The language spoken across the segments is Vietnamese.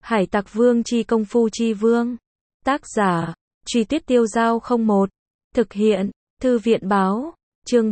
Hải Tặc Vương chi công phu chi vương. Tác giả, Truy Tuyết Tiêu Dao 01. Thực hiện, Thư viện báo. Chương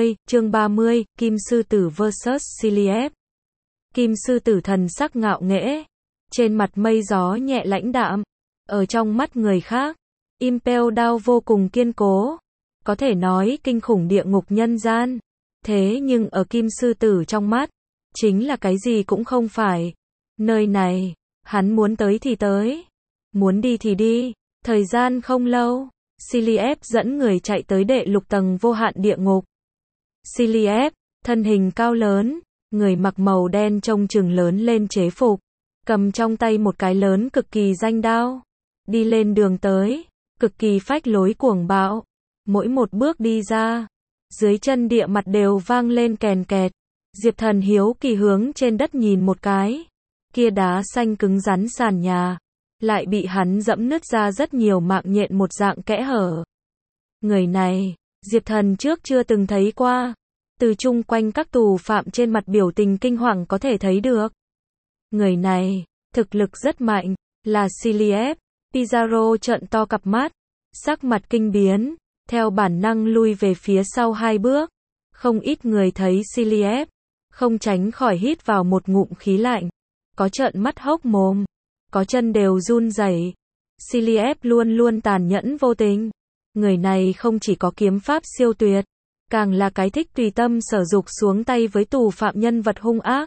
30, Kim Sư Tử vs Cillieb. Kim Sư Tử thần sắc ngạo nghễ, trên mặt mây gió nhẹ lãnh đạm, ở trong mắt người khác, Impel Down vô cùng kiên cố, có thể nói kinh khủng địa ngục nhân gian. Thế nhưng ở Kim Sư Tử trong mắt, chính là cái gì cũng không phải. Nơi này, hắn muốn tới thì tới, muốn đi thì đi. Thời gian không lâu, Cillieb dẫn người chạy tới đệ lục tầng vô hạn địa ngục. Cillieb, thân hình cao lớn, người mặc màu đen trông chừng lớn lên chế phục, cầm trong tay một cái lớn cực kỳ danh đao, đi lên đường tới, cực kỳ phách lối cuồng bạo. Mỗi một bước đi ra, dưới chân địa mặt đều vang lên kèn kẹt. Diệp Thần hiếu kỳ hướng trên đất nhìn một cái, kia đá xanh cứng rắn sàn nhà, lại bị hắn dẫm nứt ra rất nhiều mạng nhện một dạng kẽ hở. Người này, Diệp Thần trước chưa từng thấy qua, từ chung quanh các tù phạm trên mặt biểu tình kinh hoàng có thể thấy được. Người này, thực lực rất mạnh, là Cillieb. Pizarro trợn to cặp mắt, sắc mặt kinh biến, theo bản năng lui về phía sau hai bước. Không ít người thấy Cillieb, không tránh khỏi hít vào một ngụm khí lạnh, có trợn mắt hốc mồm, có chân đều run rẩy. Cillieb luôn luôn tàn nhẫn vô tình. Người này không chỉ có kiếm pháp siêu tuyệt, càng là cái thích tùy tâm sở dục xuống tay với tù phạm nhân vật hung ác.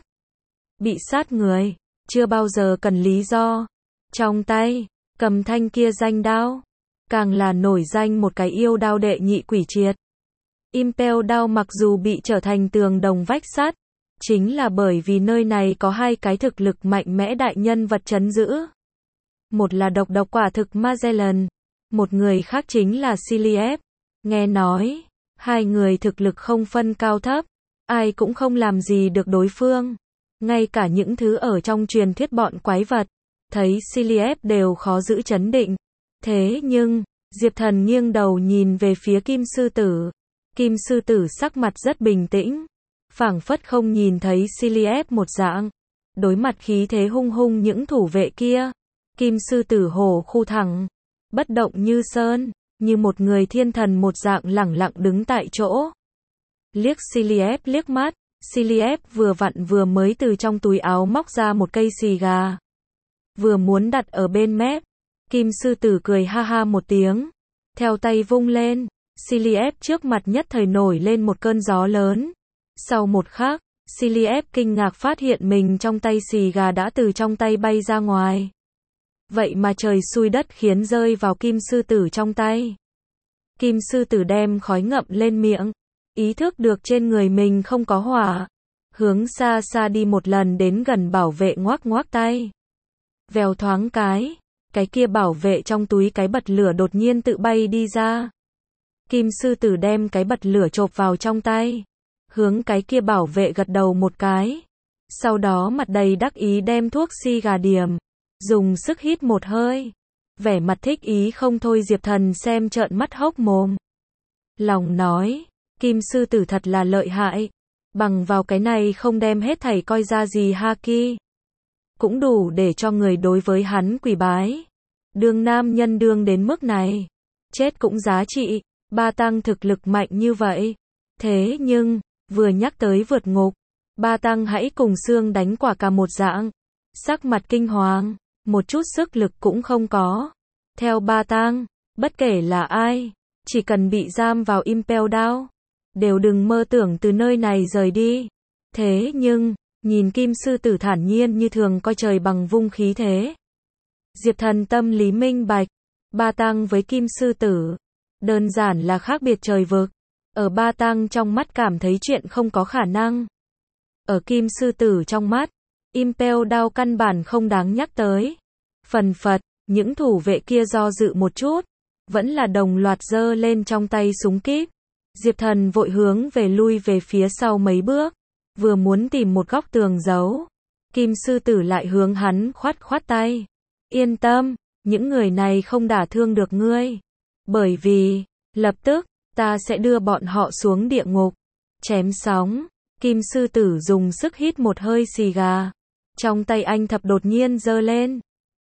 Bị sát người, chưa bao giờ cần lý do. Trong tay, cầm thanh kia danh đao, càng là nổi danh một cái yêu đao đệ nhị quỷ triệt. Impel Down mặc dù bị trở thành tường đồng vách sắt, chính là bởi vì nơi này có hai cái thực lực mạnh mẽ đại nhân vật trấn giữ. Một là độc quả thực Magellan, một người khác chính là Cillieb. Nghe nói, hai người thực lực không phân cao thấp, ai cũng không làm gì được đối phương. Ngay cả những thứ ở trong truyền thuyết bọn quái vật, thấy Cillieb đều khó giữ trấn định. Thế nhưng, Diệp Thần nghiêng đầu nhìn về phía Kim Sư Tử. Kim Sư Tử sắc mặt rất bình tĩnh, phảng phất không nhìn thấy Cillieb một dạng. Đối mặt khí thế hung hung những thủ vệ kia, Kim Sư Tử hổ khu thẳng, bất động như sơn, như một người thiên thần một dạng lẳng lặng đứng tại chỗ. Liếc Cillieb liếc mắt, Cillieb vừa vặn vừa mới từ trong túi áo móc ra một cây xì gà, vừa muốn đặt ở bên mép. Kim Sư Tử cười ha ha một tiếng, theo tay vung lên, Cillieb trước mặt nhất thời nổi lên một cơn gió lớn. Sau một khắc, Cillieb kinh ngạc phát hiện mình trong tay xì gà đã từ trong tay bay ra ngoài. Vậy mà trời xui đất khiến rơi vào Kim Sư Tử trong tay. Kim Sư Tử đem khói ngậm lên miệng, ý thức được trên người mình không có hỏa, hướng xa xa đi một lần đến gần bảo vệ ngoác ngoác tay. Vèo thoáng cái kia bảo vệ trong túi cái bật lửa đột nhiên tự bay đi ra. Kim Sư Tử đem cái bật lửa chộp vào trong tay, hướng cái kia bảo vệ gật đầu một cái. Sau đó mặt đầy đắc ý đem thuốc xì gà điểm, dùng sức hít một hơi, vẻ mặt thích ý không thôi. Diệp Thần xem trợn mắt hốc mồm, lòng nói, Kim Sư Tử thật là lợi hại, bằng vào cái này không đem hết thảy coi ra gì haki, cũng đủ để cho người đối với hắn quỳ bái. Đương nam nhân đương đến mức này, chết cũng giá trị. Ba Tăng thực lực mạnh như vậy, thế nhưng, vừa nhắc tới vượt ngục, Ba Tăng hãy cùng xương đánh quả cả một dạng, sắc mặt kinh hoàng, một chút sức lực cũng không có. Theo Ba Tăng, bất kể là ai, chỉ cần bị giam vào Impel Down, đều đừng mơ tưởng từ nơi này rời đi. Thế nhưng, nhìn Kim Sư Tử thản nhiên như thường coi trời bằng vung khí thế, Diệp Thần tâm lý minh bạch, Ba Tăng với Kim Sư Tử, đơn giản là khác biệt trời vực. Ở Ba Tăng trong mắt cảm thấy chuyện không có khả năng. Ở Kim Sư Tử trong mắt, Impel Down căn bản không đáng nhắc tới. Phần phật, những thủ vệ kia do dự một chút, vẫn là đồng loạt giơ lên trong tay súng kíp. Diệp Thần vội hướng về lui về phía sau mấy bước, vừa muốn tìm một góc tường giấu. Kim Sư Tử lại hướng hắn khoát khoát tay. Yên tâm, những người này không đả thương được ngươi. Bởi vì, lập tức, ta sẽ đưa bọn họ xuống địa ngục. Chém sóng, Kim Sư Tử dùng sức hít một hơi xì gà. Trong tay anh thập đột nhiên giơ lên,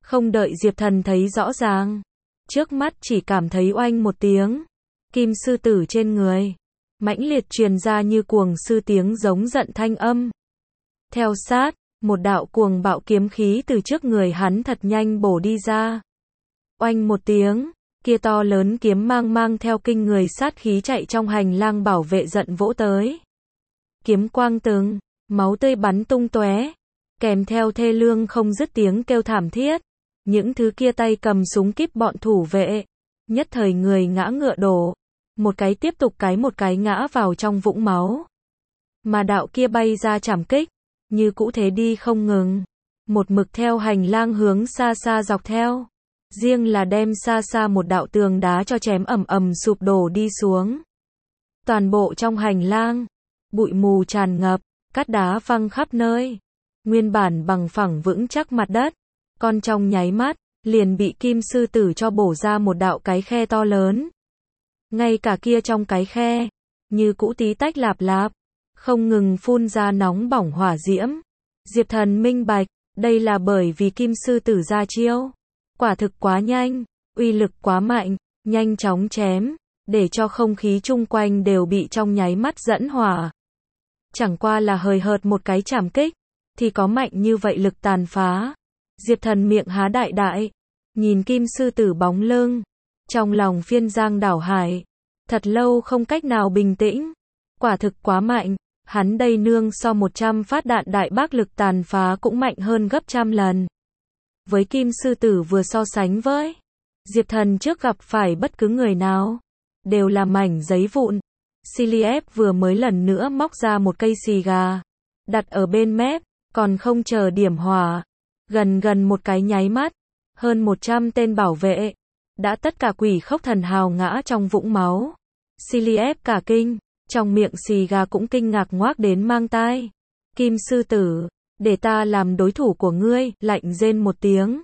Không đợi Diệp Thần thấy rõ ràng, trước mắt chỉ cảm thấy oanh một tiếng, kim sư tử trên người mãnh liệt truyền ra như cuồng sư tiếng giống giận thanh âm. Theo sát, một đạo cuồng bạo kiếm khí từ trước người hắn thật nhanh bổ đi ra. Oanh một tiếng, kia to lớn kiếm mang theo kinh người sát khí chạy trong hành lang bảo vệ giận vỗ tới. Kiếm quang từng, máu tươi bắn tung tóe, kèm theo thê lương không dứt tiếng kêu thảm thiết. Những thứ kia tay cầm súng kíp bọn thủ vệ, nhất thời người ngã ngựa đổ, một cái tiếp tục một cái ngã vào trong vũng máu. Mà đạo kia bay ra trảm kích, như cũ thế đi không ngừng, một mực theo hành lang hướng xa xa dọc theo, riêng là đem xa một đạo tường đá cho chém ầm sụp đổ đi xuống. Toàn bộ trong hành lang, bụi mù tràn ngập, cát đá văng khắp nơi, nguyên bản bằng phẳng vững chắc mặt đất, còn trong nháy mắt, liền bị kim sư tử cho bổ ra một đạo cái khe to lớn. Ngay cả kia trong cái khe, như cũ tí tách lạp, không ngừng phun ra nóng bỏng hỏa diễm. Diệp Thần minh bạch, đây là bởi vì kim sư tử ra chiêu. Quả thực quá nhanh, uy lực quá mạnh, nhanh chóng chém, để cho không khí chung quanh đều bị trong nháy mắt dẫn hỏa. Chẳng qua là hời hợt một cái chảm kích, thì có mạnh như vậy lực tàn phá. Diệp Thần miệng há đại, nhìn kim sư tử bóng lưng, trong lòng phiên giang đảo hải, thật lâu không cách nào bình tĩnh. Quả thực quá mạnh, hắn đây nương so 100 phát đạn đại bác lực tàn phá cũng mạnh hơn gấp trăm lần. Với kim sư tử vừa so sánh với Diệp Thần trước gặp phải bất cứ người nào, đều là mảnh giấy vụn. Ciliev vừa mới lần nữa móc ra một cây xì gà, đặt ở bên mép, còn không chờ điểm hỏa. Gần một cái nháy mắt, hơn 100 tên bảo vệ, đã tất cả quỷ khốc thần hào ngã trong vũng máu. Ciliev cả kinh, trong miệng xì gà cũng kinh ngạc ngoác đến mang tai. Kim sư tử, để ta làm đối thủ của ngươi, lạnh rên một tiếng.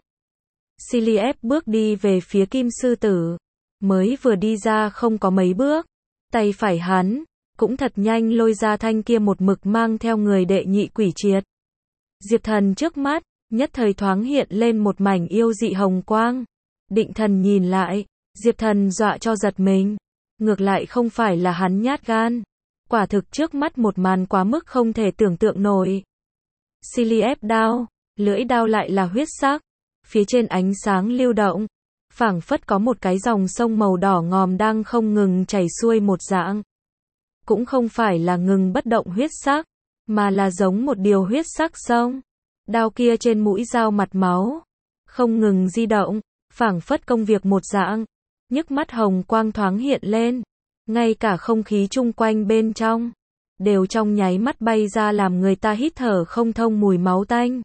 Ciliev bước đi về phía kim sư tử, mới vừa đi ra không có mấy bước, tay phải hắn, cũng thật nhanh lôi ra thanh kia một mực mang theo người đệ nhị quỷ triệt. Diệp Thần trước mắt, nhất thời thoáng hiện lên một mảnh yêu dị hồng quang. Định thần nhìn lại, Diệp Thần dọa cho giật mình. Ngược lại không phải là hắn nhát gan. Quả thực trước mắt một màn quá mức không thể tưởng tượng nổi. Ciliev đao, lưỡi đao lại là huyết sắc. Phía trên ánh sáng lưu động, phảng phất có một cái dòng sông màu đỏ ngòm đang không ngừng chảy xuôi một dạng. Cũng không phải là ngừng bất động huyết sắc, mà là giống một điều huyết sắc sông. Đao kia trên mũi dao mặt máu, không ngừng di động, phảng phất công việc một dạng. Nhức mắt hồng quang thoáng hiện lên, ngay cả không khí chung quanh bên trong, đều trong nháy mắt bay ra làm người ta hít thở không thông mùi máu tanh.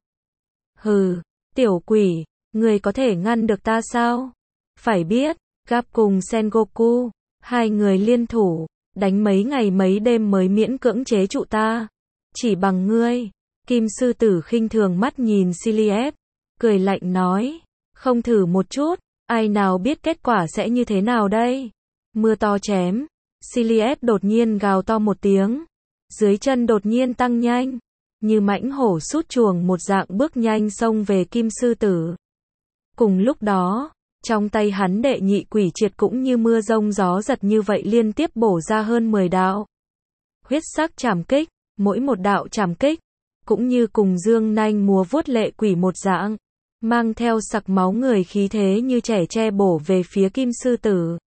Hừ, tiểu quỷ, người có thể ngăn được ta sao? Phải biết, Gap cùng Sengoku, hai người liên thủ, đánh mấy ngày mấy đêm mới miễn cưỡng chế trụ ta. Chỉ bằng ngươi. Kim sư tử khinh thường mắt nhìn Ciliev, cười lạnh nói, không thử một chút, ai nào biết kết quả sẽ như thế nào đây? Mưa to chém, Ciliev đột nhiên gào to một tiếng, dưới chân đột nhiên tăng nhanh, như mãnh hổ sút chuồng một dạng bước nhanh xông về kim sư tử. Cùng lúc đó, trong tay hắn đệ nhị quỷ triệt cũng như mưa rông gió giật như vậy liên tiếp bổ ra hơn 10 đạo. Huyết sắc chảm kích, mỗi một đạo chảm kích, cũng như cùng dương nanh múa vuốt lệ quỷ một dạng, mang theo sặc máu người khí thế như trẻ tre bổ về phía kim sư tử.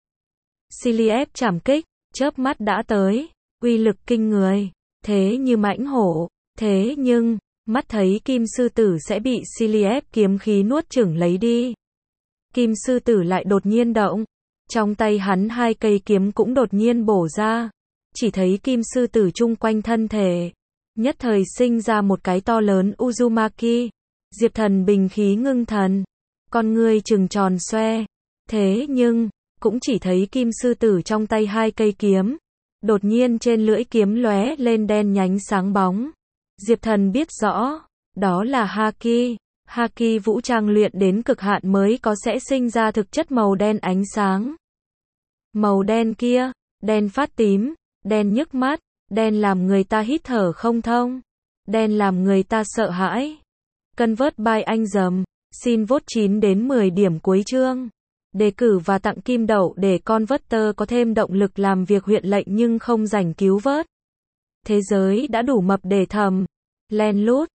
Ciliev chảm kích, chớp mắt đã tới, uy lực kinh người, thế như mãnh hổ, thế nhưng, mắt thấy kim sư tử sẽ bị Ciliev kiếm khí nuốt chửng lấy đi. Kim sư tử lại đột nhiên động, trong tay hắn hai cây kiếm cũng đột nhiên bổ ra, chỉ thấy kim sư tử chung quanh thân thể, nhất thời sinh ra một cái to lớn Uzumaki. Diệp Thần bình khí ngưng thần, con ngươi trừng tròn xoe, thế nhưng, cũng chỉ thấy kim sư tử trong tay hai cây kiếm, đột nhiên trên lưỡi kiếm lóe lên đen nhánh sáng bóng. Diệp Thần biết rõ, đó là Haki. Haki vũ trang luyện đến cực hạn mới có sẽ sinh ra thực chất màu đen ánh sáng. Màu đen kia, đen phát tím, đen nhức mắt, đen làm người ta hít thở không thông, đen làm người ta sợ hãi. Convert by anh dầm, Xin vote 9 đến 10 điểm cuối chương. Đề cử và tặng kim đậu để con Vector có thêm động lực làm việc huyện lệnh nhưng không giành cứu vớt. Thế giới đã đủ mập để thầm. Len lút.